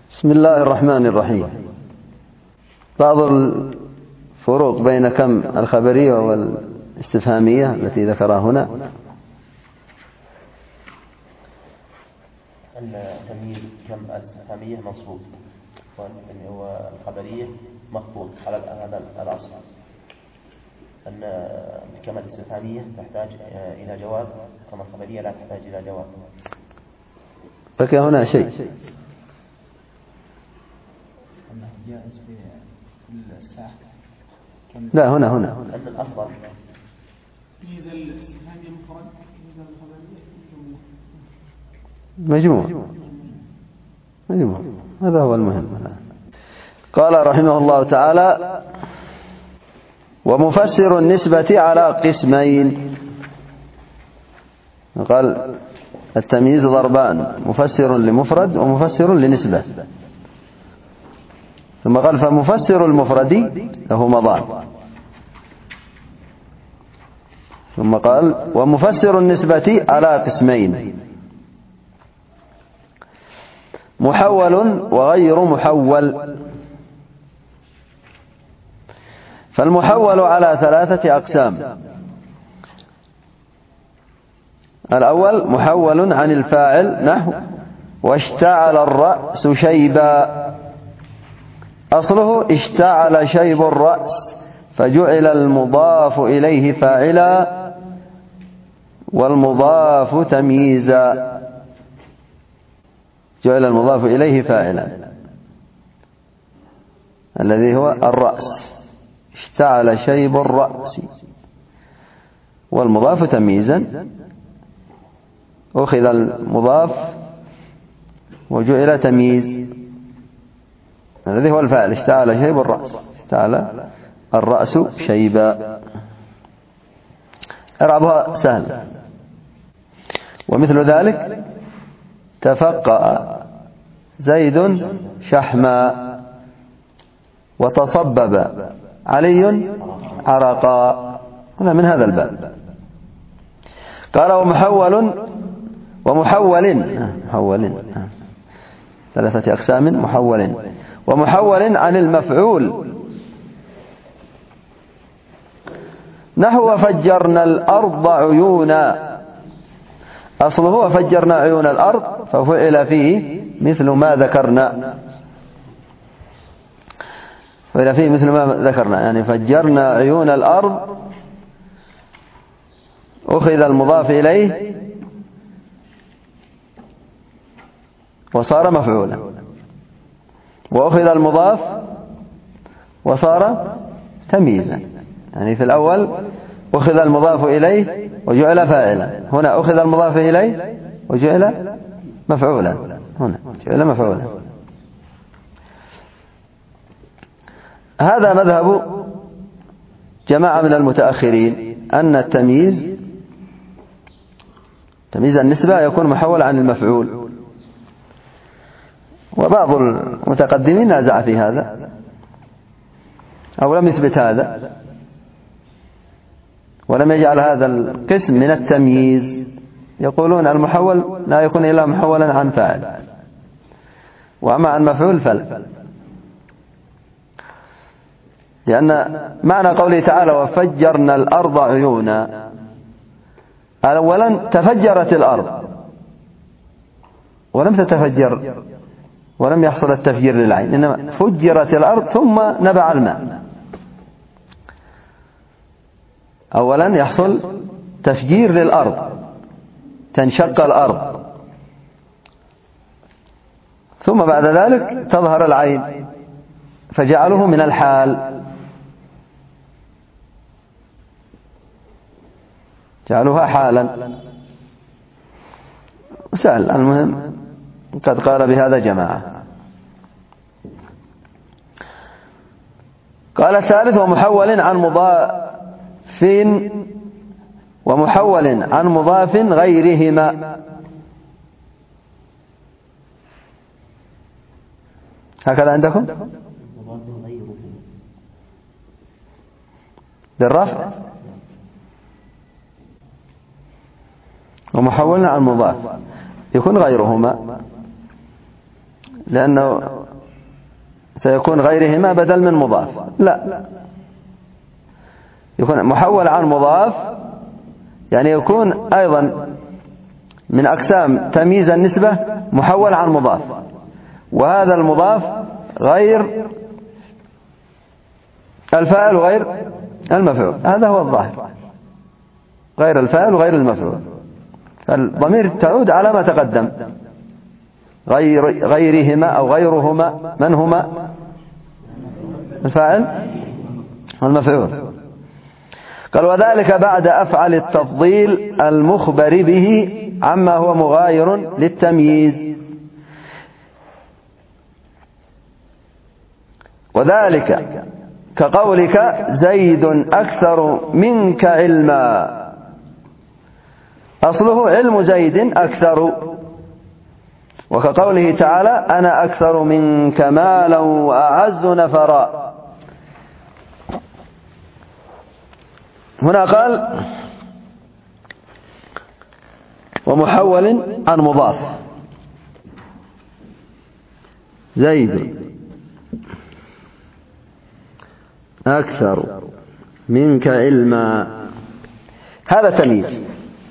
بسم الله الرحمن الرحيم. بعض الفروق بين كم الخبرية والاستفهامية التي ذكرها هنا. التمييز كم الاستفهامية منصوب والخبرية مخفوض على هذا الأصل، أن كم الاستفهامية تحتاج إلى جواب، كما الخبرية لا تحتاج إلى جواب. بقي هنا شيء لا هنا أن الأفضل مجموع هذا هو المهم. قال رحمه الله تعالى: ومفسر النسبة على قسمين. قال التمييز ضربان: مفسر لمفرد ومفسر لنسبة. ثم قال: فمفسر المفرد له مضان. ثم قال: ومفسر النسبة على قسمين: محول وغير محول. فالمحول على ثلاثة أقسام: الأول محول عن الفاعل، نحو واشتعل الرأس شيبا، أصله اشتعل شيب الرأس، فجعل المضاف إليه فاعلا والمضاف تمييزا. جعل المضاف إليه فاعلا الذي هو الرأس، اشتعل شيب الرأس، والمضاف تمييزا. أخذ المضاف وجعل تمييز الذي هو الفاعل، اشتعل شيب الرأس، اشتعل الرأس شيبا. إعرابها سهل. ومثل ذلك: تفقأ زيد شحما، وتصبب علي عرقا. هنا من هذا الباب. قال: ومحول ثلاثة أقسام: ومحول عن المفعول، نحو وفجرنا الأرض عيونا، أصله وفجرنا عيون الأرض، ففعل فيه مثل ما ذكرنا. يعني فجرنا عيون الأرض، أخذ المضاف إليه وصار مفعولا، وأخذ المضاف وصار تمييزا. يعني في الأول أخذ المضاف إليه وجعل فاعلا، هنا أخذ المضاف إليه وجعل مفعولا. هذا مذهب جماعة من المتأخرين، أن التمييز، تمييز النسبة، يكون محول عن المفعول. وبعض المتقدمين نازع في هذا أو لم يثبت هذا، ولم يجعل هذا القسم من التمييز. يقولون المحول لا يكون إلا محولا عن فاعل، وأما عن مفعول فلا. لأن معنى قوله تعالى: وفجرنا الأرض عيونا، أولا تفجرت الأرض ولم تتفجر، ولم يحصل التفجير للعين، إنما فجرت الأرض ثم نبع الماء. أولا يحصل تفجير للأرض، تنشق الأرض، ثم بعد ذلك تظهر العين، فجعله من الحال، جعلها حالا. سهل. المهم قد قال بهذا جماعة. قال الثالث: ومحول عن مضاف غيرهما. هكذا عندكم بالرفع: ومحول عن مضاف، يكون غيرهما، لأنه سيكون غيرهما بدل من مضاف. لا، يكون محول عن مضاف، يعني يكون أيضا من أقسام تمييز النسبة محول عن مضاف، وهذا المضاف غير الفاعل وغير المفعول. هذا هو الظاهر، غير الفاعل وغير المفعول. فالضمير تعود على ما تقدم، غيرهما أو غيرهما. من هما؟ الفاعل والمفعول. قال وذلك بعد أفعل التفضيل المخبر به عما هو مغاير للتمييز. وذلك كقولك زيد أكثر منك علما، أصله علم زيد أكثر. وكقوله تعالى أنا أكثر منك مالا وأعز نفرا. هنا قال ومحول عن مضاف، زيد أكثر منك علما، هذا تمييز.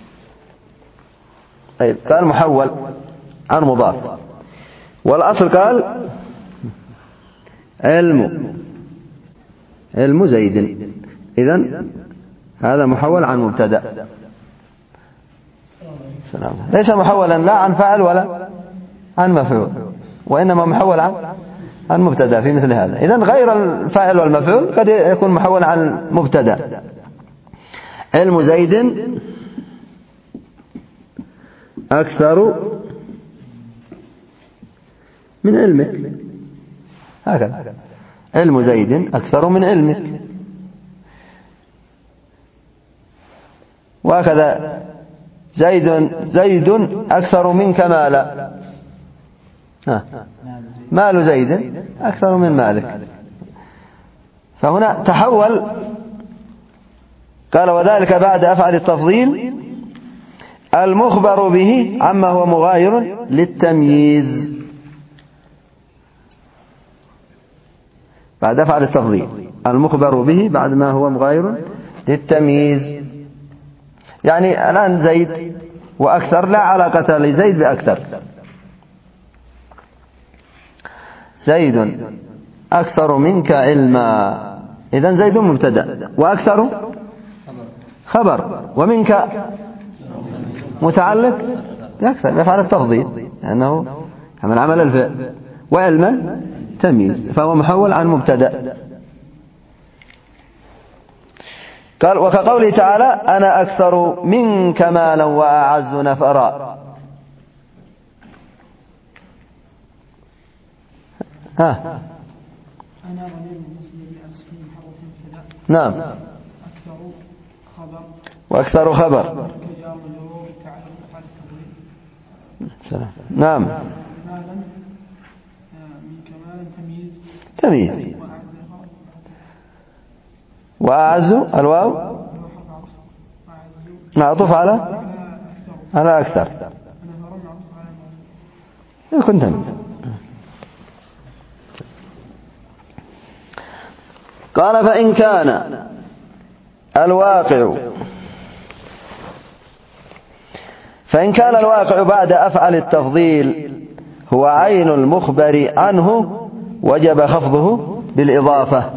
طيب قال محول عن مضاف، والأصل قال علم زيد، إذن هذا محول عن مبتدأ. ليس محولا لا عن فاعل ولا عن مفعول، وإنما محول عن مبتدأ في مثل هذا. إذن غير الفاعل والمفعول قد يكون محول عن مبتدأ. علم زيد أكثر من علمك، هكذا علم زيد أكثر من علمك. وهكذا زيد أكثر منك مالا، مال زيد أكثر من مالك. فهنا تحول. قال وذلك بعد أفعل التفضيل المخبر به عما هو مغاير للتمييز. بعد أفعل التفضيل المخبر به بعد ما هو مغاير للتمييز. يعني الآن زيد وأكثر لا علاقة لزيد بأكثر. زيد أكثر منك علما، إذن زيد مبتدأ وأكثر خبر، ومنك متعلق يكثر يفعل التفضيل لأنه من عمل الفعل، وعلما تمييز، فهو محول عن مبتدأ. قال وكقوله تعالى أنا أكثر منك مالا وأعز نفرا. نعم، وأكثر خبر. نعم، تمييز. وأعز الواو معطوف على أكثر، يكون تمييز. قال فإن كان الواقع بعد أفعل التفضيل هو عين المخبر عنه وجب خفضه بالإضافة.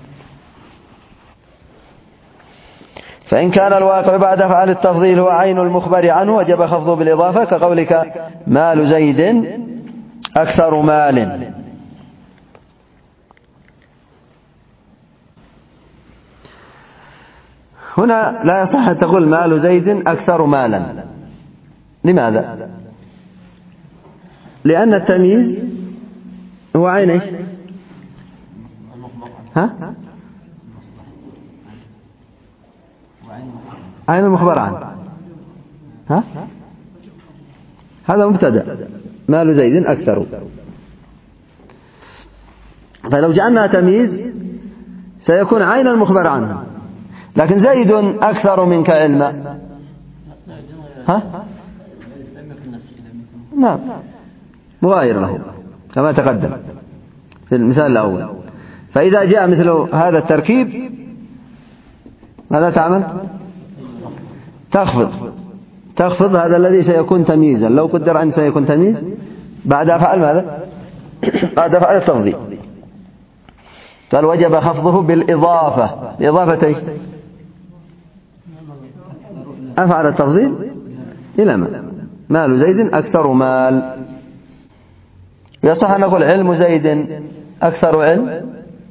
فإن كان الواقع بعد أفعال التفضيل هو عين المخبر عنه وجب خفضه بالإضافة، كقولك مال زيد أكثر مال. هنا لا يصح أن تقول مال زيد أكثر مالا. لماذا؟ لأن التمييز هو عين ايش؟ عين المخبر عنه. هذا مبتدأ، مال زيد أكثر. فلو جعلنا تمييز سيكون عين المخبر عنه، لكن زيد أكثر منك علما. نعم، مغاير له كما تقدم. في المثال الأول. فإذا جاء مثل هذا التركيب ماذا تعمل؟ تخفض هذا الذي سيكون تمييزا، لو قدر أن سيكون تمييز بعد أفعل ماذا؟ بعد أفعل التفضيل. قال وجب خفضه بالإضافة. إضافة إيش؟ أفعل التفضيل إلى مال زيد أكثر مال. يصح أن نقول علم زيد أكثر علم؟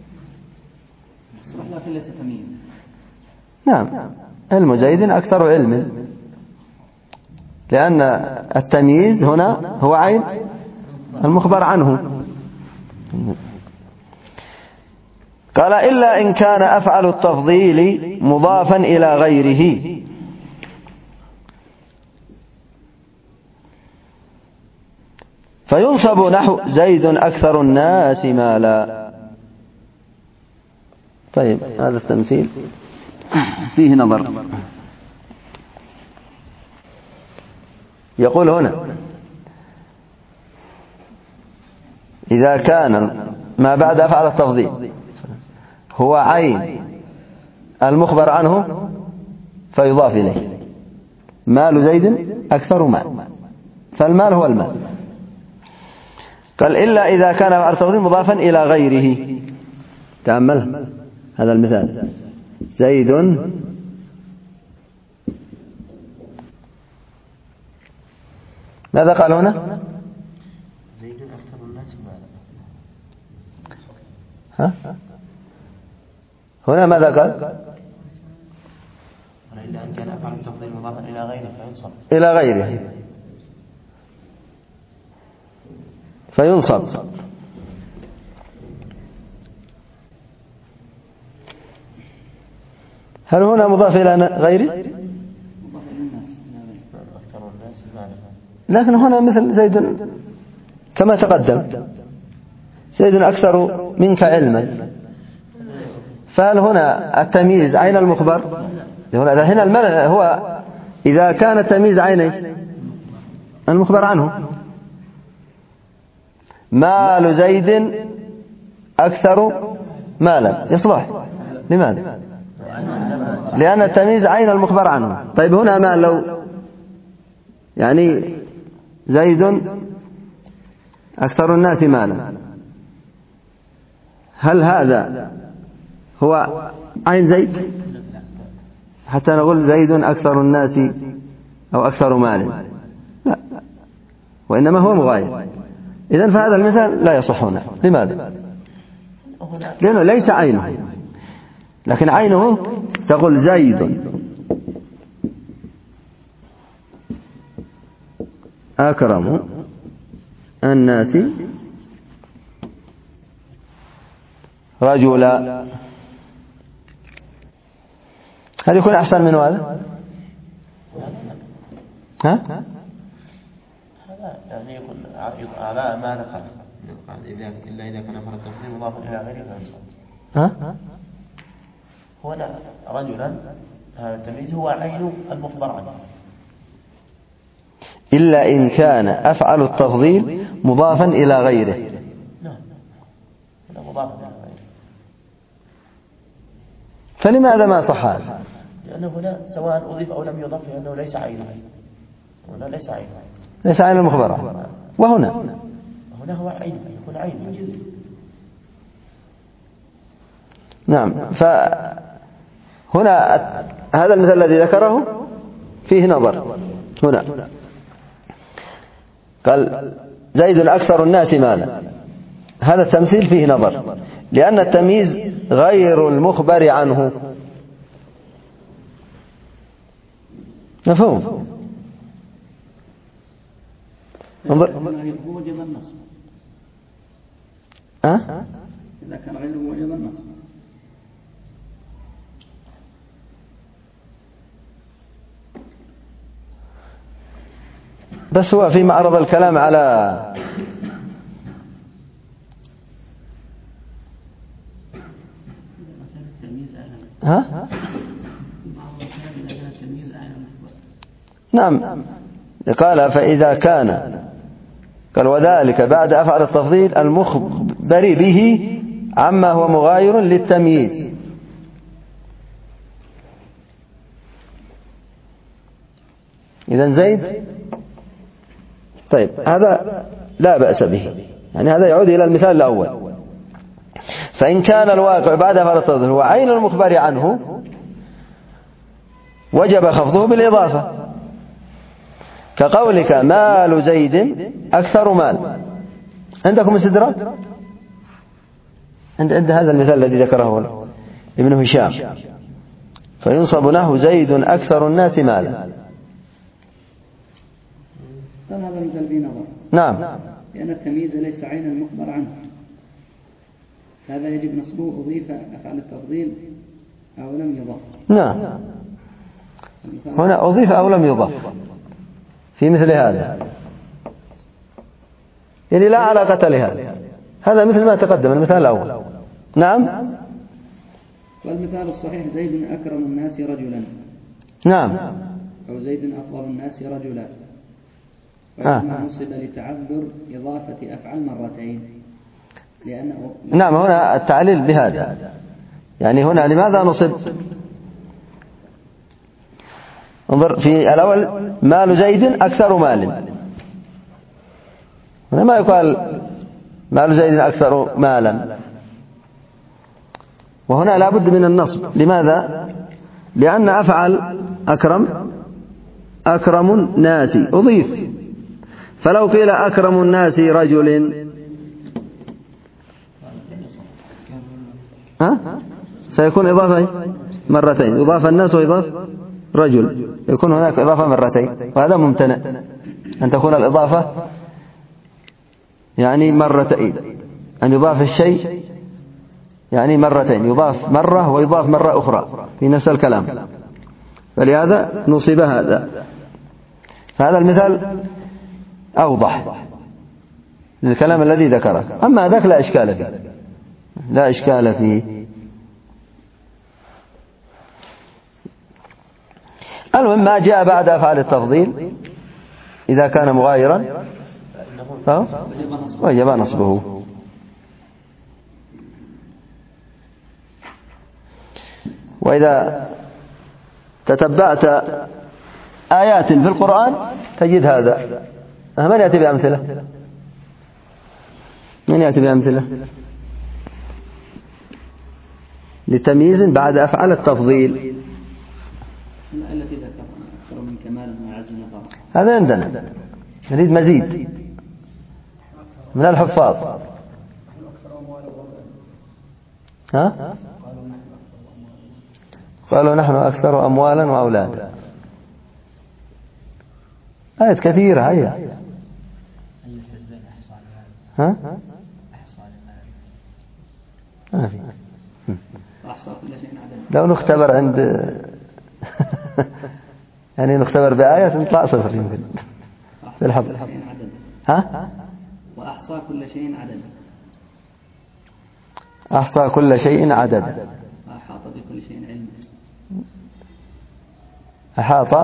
نعم، علم زيد أكثر علم، لأن التمييز هنا هو عين المخبر عنه. قال إلا إن كان أفعل التفضيل مضافا إلى غيره. فينصب نحو زيد أكثر الناس مالا. طيب هذا التمثيل فيه نظر. يقول هنا إذا كان ما بعد أفعل التفضيل هو عين المخبر عنه فيضاف إليه مال زيد أكثر مال، فالمال هو المال. قال إلا إذا كان أفعل التفضيل مضافا إلى غيره. تأمل هذا المثال، زيد ماذا قال هنا؟ زيد أكثر الناس مالا. هنا ماذا قال؟ إلا أن كان أفعل التفضيل مضافا إلى غيره فينصب. إلى غيره فينصب. هل هنا مضاف إلى غيره؟ لكن هنا مثل زيد كما تقدم، زيد أكثر منك علما، فهل هنا التمييز عين المخبر؟ هنا الملأ هو إذا كان التمييز عين المخبر عنه. مال زيد أكثر مالا يصلح. لماذا؟ لأن التمييز عين المخبر عنه. طيب هنا مال لو يعني زيد أكثر الناس مالا، هل هذا هو عين زيد حتى نقول زيد أكثر الناس أو أكثر مال؟ لا، وإنما هو مغاير. إذن فهذا المثال لا يصح هنا. لماذا؟ لأنه ليس عينه، لكن عينه تقول زيد أكرم الناس رجلا. هل يكون أحسن من هذا؟ هذا يعني يكون على ما ذكر إلا إذا كان أفعل التفضيل مضافا إلى غيره فينصب. هنا رجلا هذا التمييز هو عين المخبر عنه. إلا إن كان أفعل التفضيل مضافا إلى غيره. نعم، هنا مضافا إلى غيره. فلماذا ما صح هذا؟ لأنه هنا سواء أضيف أو لم يضف لأنه ليس عينه. هنا ليس عينه، ليس عين المخبر. وهنا هو عين، يكون عين. نعم. فهنا هذا المثال الذي ذكره فيه نظر. هنا قال زيد أكثر الناس مالا، هذا التمثيل فيه نظر، لأن التمييز غير المخبر عنه. مفهوم؟ انظر. هو وجب النصب. إذا كان غيره وجب النصب. بس هو في معرض الكلام على نعم. قال فإذا كان قال وذلك بعد أفعل التفضيل المخبر به عما هو مغاير للتمييز. إذن زيد طيب هذا لا بأس به، يعني هذا يعود إلى المثال الأول. فإن كان الواقع بعد أفعال التفضيل هو عين المخبر عنه وجب خفضه بالإضافة، كقولك مال زيد أكثر مال. عندكم استدراك؟ عند هذا المثال الذي ذكره ابن هشام، فينصب له زيد أكثر الناس مالا. هذا المثال فيه نظر. نعم، لأن التمييز ليس عين المخبر عنه، هذا يجب نصبه أضيف أفعال التفضيل أو لم يضاف. نعم، هنا أضيف أو لم يضاف في مثل هذا، يعني لا علاقة لهذا، هذا مثل ما تقدم المثال الأول. نعم، والمثال الصحيح زيد أكرم الناس رجلا. نعم، أو زيد أفضل الناس رجلا، وإنما نصب لتعذر إضافة أفعل مرتين، لأنه نعم هنا التعليل بهذا، يعني هنا لماذا نصب؟ انظر في الأول مال زيد أكثر مال، هنا ما يقال مال زيد أكثر مالا، وهنا لا بد من النصب. لماذا؟ لأن أفعل أكرم الناس أضيف، فلو قيل أكرم الناس رجل سيكون إضافة مرتين، يضاف الناس ويضاف رجل، يكون هناك إضافة مرتين، وهذا ممتنع أن تكون الإضافة يعني مرتين، أن يضاف الشيء يعني مرتين، يضاف مرة ويضاف مرة أخرى في نفس الكلام، فلهذا نصب هذا. فهذا المثال أوضح للكلام الذي ذكره، أما ذاك لا إشكال فيه، لا إشكال فيه. المهم ما جاء بعد أفعال التفضيل إذا كان مغايرا وجب نصبه. وإذا تتبعت آيات في القرآن تجد هذا. من يأتي بأمثلة؟ من يأتي بأمثلة لتمييز بعد أفعال التفضيل؟ التي ذكرنا أكثر من كمال وأعز نظام، هذا عندنا، نريد مزيد من الحفاظ. قالوا نحن أكثر أموالا وأولادا. آيات كثيرة هي. لو نختبر عند يعني نختبر بآية نطلع صفر يمكن في الحفظ. وأحصى كل شيء عددا. أحصى كل شيء عددا. أحاط بكل شيء علما. أحاط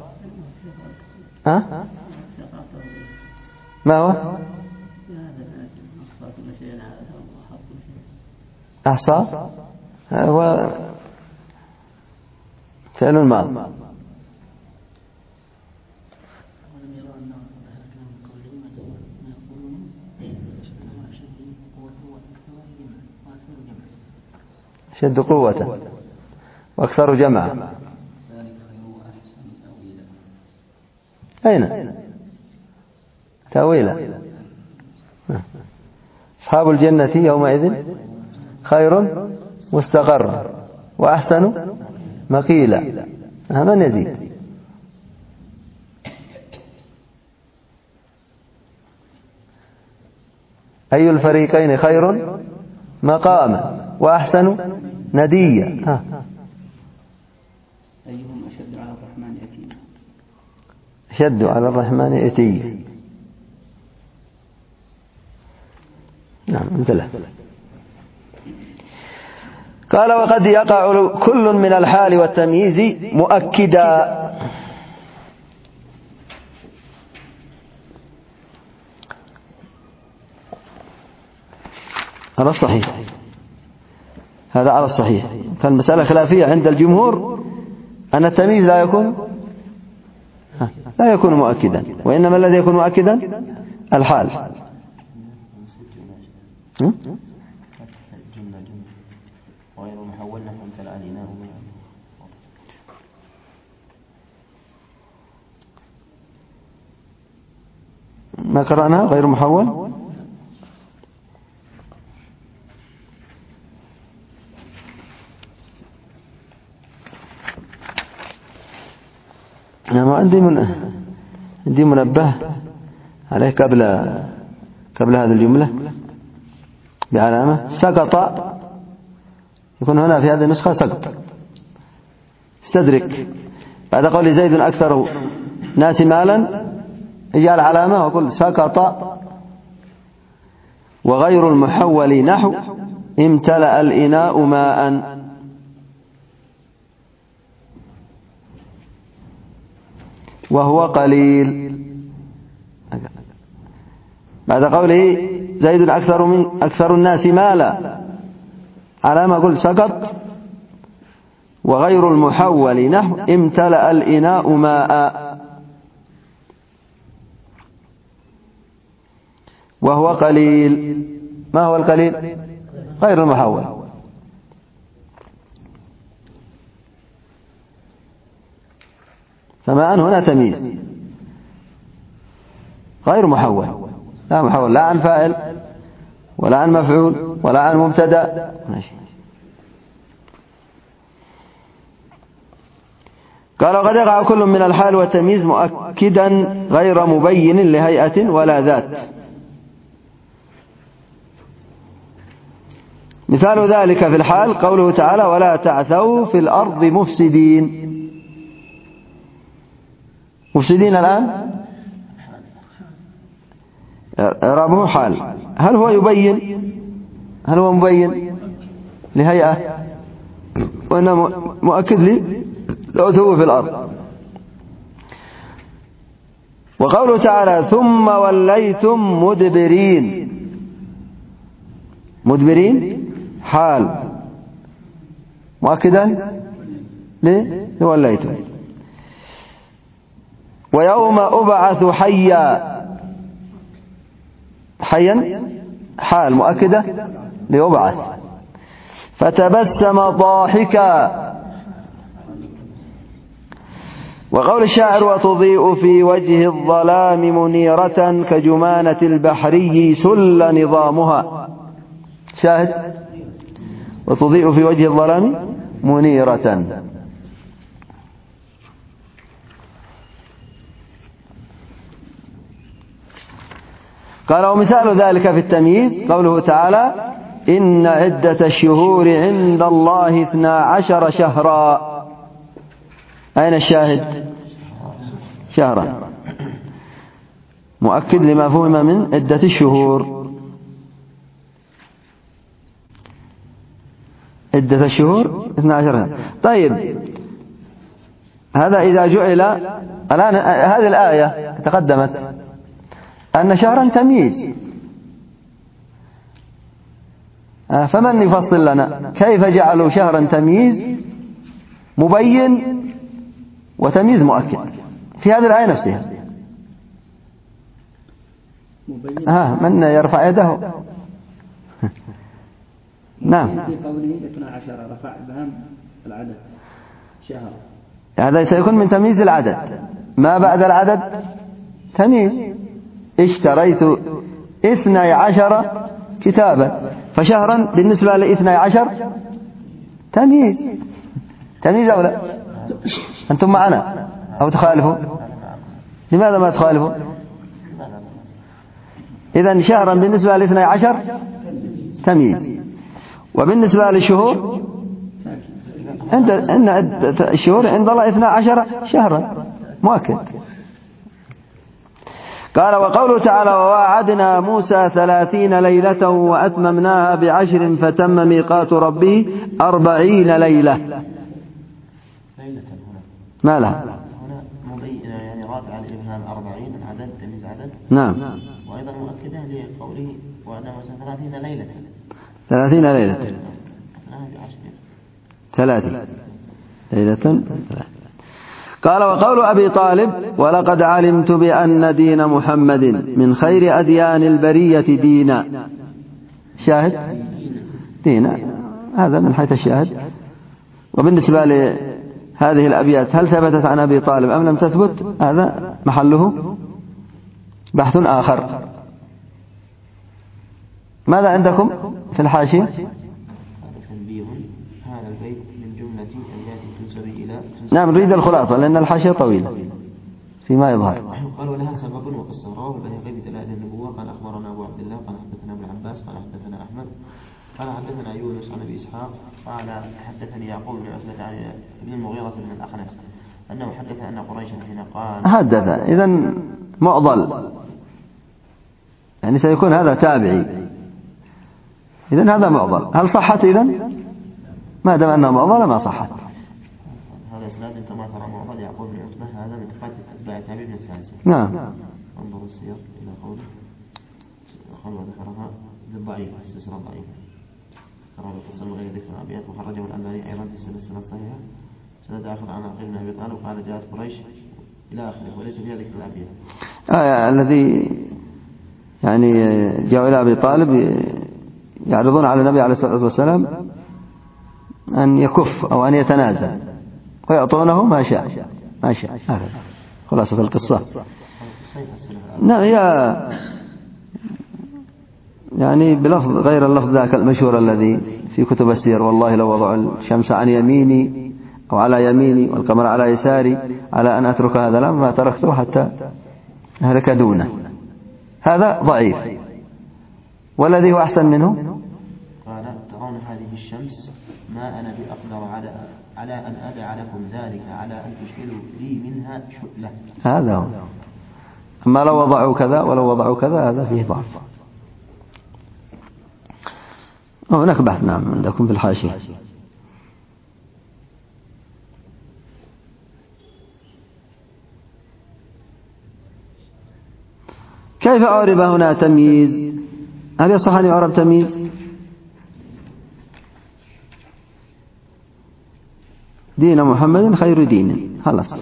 ما هو؟ أحصى هو فعل الماضي. أشد قوة وأكثر جمعا. أين تأويلا؟ أصحاب الجنة يومئذ خير مستقر وأحسن مقيلا. من يزيد؟ أي الفريقين خير مقاما وأحسن نديا. أيهم أشد على الرحمن أتيا. أشد على الرحمن أتيا. نعم انتهى. قال وقد يقع كل من الحال والتمييز مؤكدا. هذا الصحيح، هذا على الصحيح. كان مسألة خلافية عند الجمهور أن التمييز لا يكون مؤكدا، وإنما الذي يكون مؤكدا الحال. غير محول نحو امتلأ الإناء. ما قرأنا غير محول؟ أنا عندي منبه عليه قبل هذه الجملة بعلامة سقط، يكون هنا في هذه النسخة سقط. استدرك بعد قول زيد أكثر ناس مالا اجعل علامة وقل سقط. وغير المحول نحو امتلأ الإناء ماء. وهو قليل بعد قوله زيد أكثر الناس مالا علامة قل سقط. وغير المحول نحو امتلأ الإناء ماء. وهو قليل. ما هو القليل؟ غير المحول. فماء هنا تمييز غير محول، لا محول لا عن فاعل ولا عن مفعول ولا عن مبتدأ. قال وقد يقع كل من الحال والتمييز مؤكدا غير مبين لهيئة ولا ذات. مثال ذلك في الحال قوله تعالى ولا تعثوا في الأرض مفسدين. مفسدين الآن إعرابه حال. هل هو مبين لهيئة وإنه مؤكد لعثو في الأرض. وقوله تعالى ثم وليتم مدبرين حال مؤكدا لوليتم. ويوم أبعث حيا حال مؤكدة لأبعث. فتبسم ضاحكا. وقول الشاعر وتضيء في وجه الظلام منيرة كجمانة البحري سل نظامها. شاهد وتضيء في وجه الظلام منيرة. قال ومثال ذلك في التمييز قوله تعالى إن عدة الشهور عند الله 12 شهرا. أين الشاهد؟ شهرا مؤكد لما فهم من عدة الشهور. عدة الشهور 12. طيب هذا إذا جعل الآن هذه الآية تقدمت أن شهرا تمييز، فمن يفصل لنا كيف جعلوا شهرا تمييز مبين وتمييز مؤكد في هذه الآية نفسها؟ من يرفع يده؟ نعم. في قوله 12 رفع إبهام العدد شهر. هذا سيكون من تمييز العدد. ما بعد العدد تمييز. اشتريت 12 كتابا، فشهرا بالنسبة ل12 تمييز أو لا؟ أنتم معنا أو تخالفوا؟ لماذا ما تخالفوا؟ إذن شهرا بالنسبة ل12 تمييز. وبالنسبة للشهور إن الشهور عند الله 12 شهرا مؤكد. قال وقوله تعالى وواعدنا موسى 30 ليلة وأتممناها ب10 فتم ميقات ربه 40 ليلة. ما لها؟ هنا يعني رافع عن الإبهام 40 العدد تمييز عدد. نعم. وأيضا مؤكدة لقوله وعدنا موسى 30 ليلة. 30 ليلة 30 ليلة. قال وقول أبي طالب ولقد علمت بأن دين محمد من خير أديان البرية دينا. شاهد دينا هذا من حيث الشاهد. وبالنسبة لهذه الأبيات هل ثبتت عن أبي طالب أم لم تثبت هذا محله بحث آخر. ماذا عندكم في الحاشية؟ هذا البيت من جملة التي تنسب إلى نعم نريد الخلاصة لأن الحاشية طويلة فيما يظهر. قال ولها سبب وقصة. رواه البيهقي بدلائل النبوة قال أخبرنا أبو عبد الله قال حدثنا ابن عباس قال حدثنا أحمد قال حدثنا يونس عن أبي إسحاق قال حدثني يعقوب بن عتبة عن ابن المغيرة بن الأخنس أنه حدث أن قريشا حين قال حدث إذن معضل يعني سيكون هذا تابعي إذن هذا معضل. هل صحت إذن؟ ما دام أنها معضلة ما صحت. هذا إسناد كما ترى معضل يعقوب بن عتبة هذا من ثقات أتباع التابعين بن السادسة. نعم. انظر السياق إلى قوله وذكرها بالضعيف السلسلة ضعيفة. ذكرها بالقصة من غير ذكر أبيات وخرجه الألباني أيضا في السلسلة الصحيحة سند آخر عن عقيل بن أبي طالب قال جاءت قريش إلى آخره وليس فيها ذكر الأبيات. الذي يعني جاءوا إلى أبي طالب يعرضون على النبي عليه الصلاة والسلام أن يكف أو أن يتنازل ويعطونه ما شاء هذا خلاصة القصة. نعم يعني بلفظ غير اللفظ ذاك المشهور الذي في كتب السير والله لو وضعوا الشمس عن يميني أو على يميني والقمر على يساري على أن أترك هذا الأمر ما تركته حتى أهلك دونه. هذا ضعيف. والذي هو أحسن منه قال ترون هذه الشمس ما أنا بأقدر على أن أدع لكم ذلك على أن تشكلوا لي منها شؤلة. هذا هو. أما لو وضعوا كذا ولو وضعوا كذا هذا فيه ضعف. هناك بحث نعم عندكم في الحاشية. كيف أعرب هنا تمييز؟ هل يصح أن يعرب تمييز؟ دين محمد خير دين خلاص.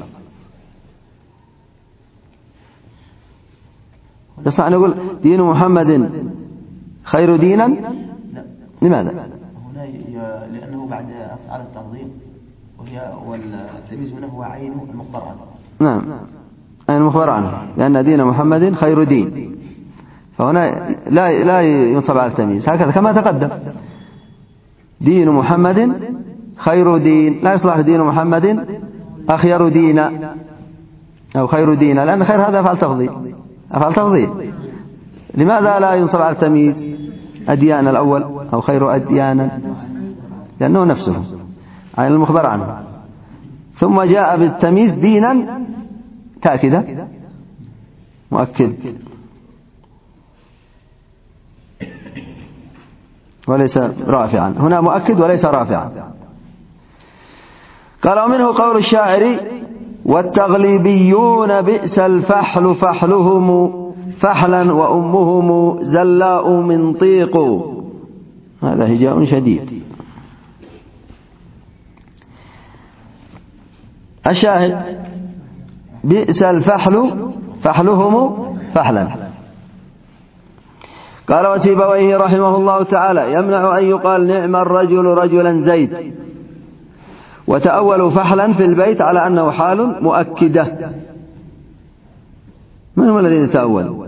يصح أن نقول دين محمد خير دينا؟ لماذا؟ هنا لأنه بعد أفعال التفضيل والتمييز هنا هو عين المخبر عنه. نعم عين المخبر عنه لأن دين محمد خير دين فهنا لا ينصب على التمييز هكذا كما تقدم. دين محمد خير دين لا يصلح دين محمد أخير دينا أو خير دينا لأن خير هذا أفعال تفضيل. لماذا لا ينصب على التمييز أديان الأول أو خير أديانا لأنه نفسه عين المخبر عنه. ثم جاء بالتمييز دينا تأكيدا مؤكد وليس رافعا. هنا مؤكد وليس رافعا. قال ومنه قول الشاعر والتغليبيون بئس الفحل فحلهم فحلا وأمهم زلاء منطيق. هذا هجاء شديد. الشاهد بئس الفحل فحلهم فحلا. قال وسيبويه رحمه الله تعالى يمنع أن يقال نعم الرجل رجلا زيد وتأولوا فحلا في البيت على أنه حال مؤكدة. من هم الذين تأولوا؟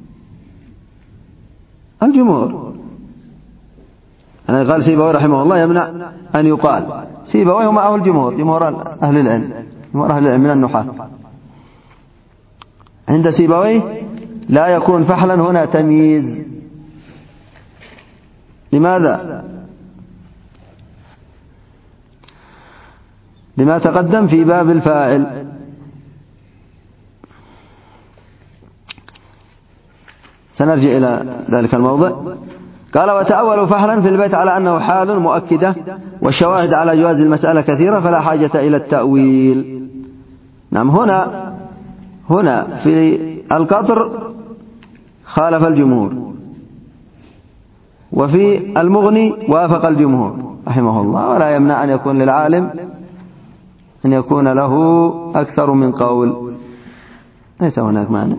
الجمهور. أنا قال سيبويه رحمه الله يمنع أن يقال سيبويه ومعه الجمهور جمهور أهل العلم من النحاة. عند سيبويه لا يكون فحلا هنا تمييز. لماذا؟ لما تقدم في باب الفاعل. سنرجع إلى ذلك الموضع. قال وتأولوا فحلا في البيت على أنه حال مؤكدة والشواهد على جواز المسألة كثيرة فلا حاجة إلى التأويل. نعم هنا في القطر خالف الجمهور وفي المغني وافق الجمهور رحمه الله، ولا يمنع أن يكون للعالم أن يكون له أكثر من قول، ليس هناك معنى.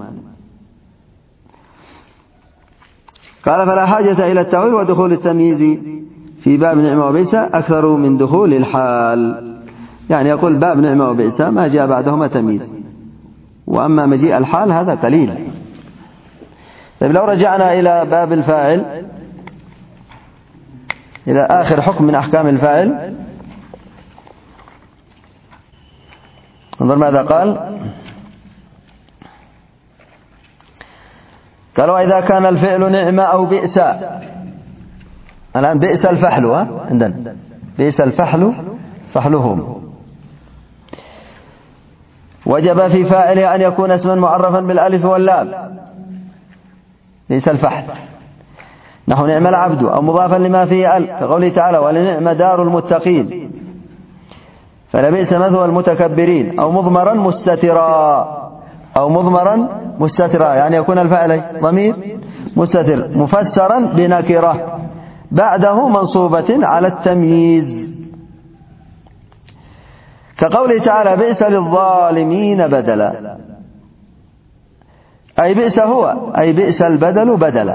قال فلا حاجة إلى التأويل ودخول التمييز في باب نعمة وبئس أكثر من دخول الحال. يعني يقول باب نعمة وبئس ما جاء بعدهما تمييز، وأما مجيء الحال هذا قليل. طيب لو رجعنا إلى باب الفاعل، إلى آخر حكم من أحكام الفاعل، انظر ماذا قال. قال وإذا كان الفعل نعمة أو بئس، الآن بئس الفحل عندنا، بئس الفحل فحلهم، وجب في فاعله أن يكون اسما معرفا بالألف واللام، بئس الفحل، نحو نعم العبد، أو مضافا لما فيه ال، كقوله تعالى ولنعم دار المتقين، فلبئس مثوى المتكبرين، أو مضمرا مستترا، أو مضمرا مستترا يعني يكون الفاعل ضمير مستتر مفسرا بنكرة بعده منصوبة على التمييز، كقوله تعالى بئس للظالمين بدلا، أي بئس هو، أي بئس البدل بدلا.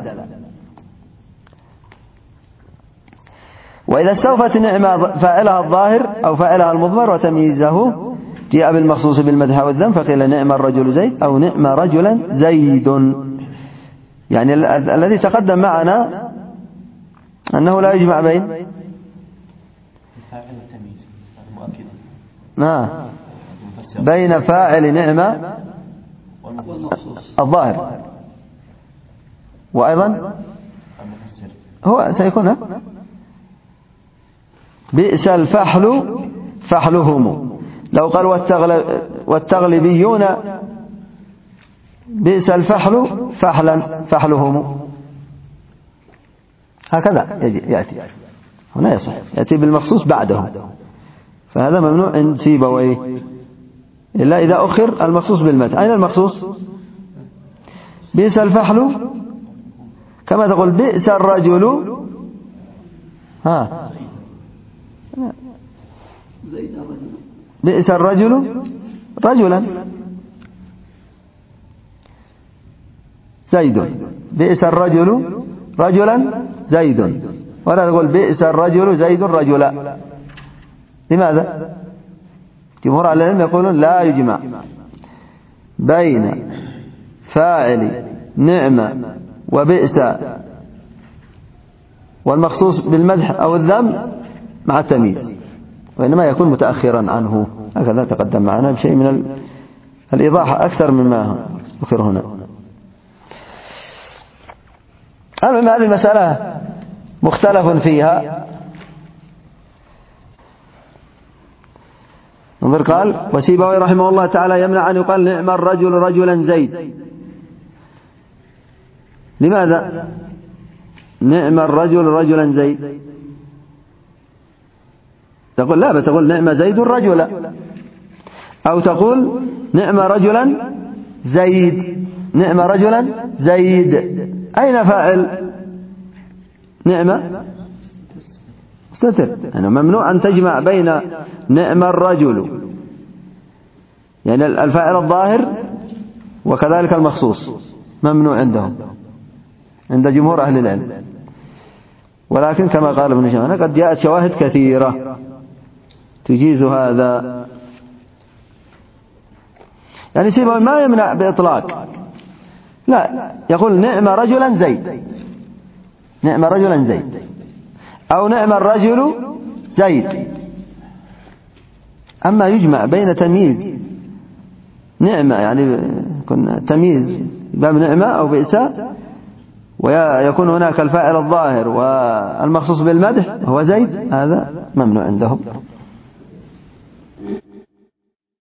وإذا استوفت النعمة فاعلها الظاهر أو فاعلها المضمر وتمييزه جاء بالمخصوص بالمدح والذم، فقيل نعم الرجل زيد أو نعم رجلا زيد. يعني الذي تقدم معنا أنه لا يجمع بين بين فاعل نعمة الظاهر وأيضا هو سيكون بئس الفحل فحلهم. لو قال والتغلبيون بئس الفحل فحلا فحلهم، هكذا يأتي هنا يصح، يأتي بالمخصوص بعده، فهذا ممنوع عند سيبويه إلا إذا أخر المخصوص بالمدح. أين المخصوص؟ بئس الفحل كما تقول بئس الرجل بئس الرجل رجلا زيد، بئس الرجل رجلا زيد، ولا تقول بئس الرجل زيد رجلا. لماذا؟ جمهور أهل العلم يقولون لا يجمع بين فاعل نعمة وبئس والمخصوص بالمدح أو الذم مع التمييز، وإنما يكون متأخرا عنه، هكذا تقدم معنا بشيء من الإيضاح أكثر مما ذكر هنا. المهم هذه المسألة مختلف فيها. انظر قال وسيبويه رحمه الله تعالى يمنع أن يقال نعم الرجل رجلا زيد. لماذا نعم الرجل رجلا زيد؟ تقول لا، بتقول نعم زيد رجلا، أو تقول نعم رجلا زيد، نعم رجلا زيد. أين فاعل نعمة؟ مستتر، يعني ممنوع أن تجمع بين نعم الرجل يعني الفاعل الظاهر وكذلك المخصوص، ممنوع عندهم عند جمهور أهل العلم. ولكن كما قال ابن شمعان قد جاءت شواهد كثيرة تجيز هذا. يعني سيبويه ما يمنع بإطلاق، لا، يقول نعم رجلا زيد، نعم رجلا زيد، أو نعم الرجل زيد. أما يجمع بين تمييز نعمة يعني يكون تمييز باب نعمة أو بئس، ويكون هناك الفاعل الظاهر والمخصوص بالمدح هو زيد، هذا ممنوع عندهم.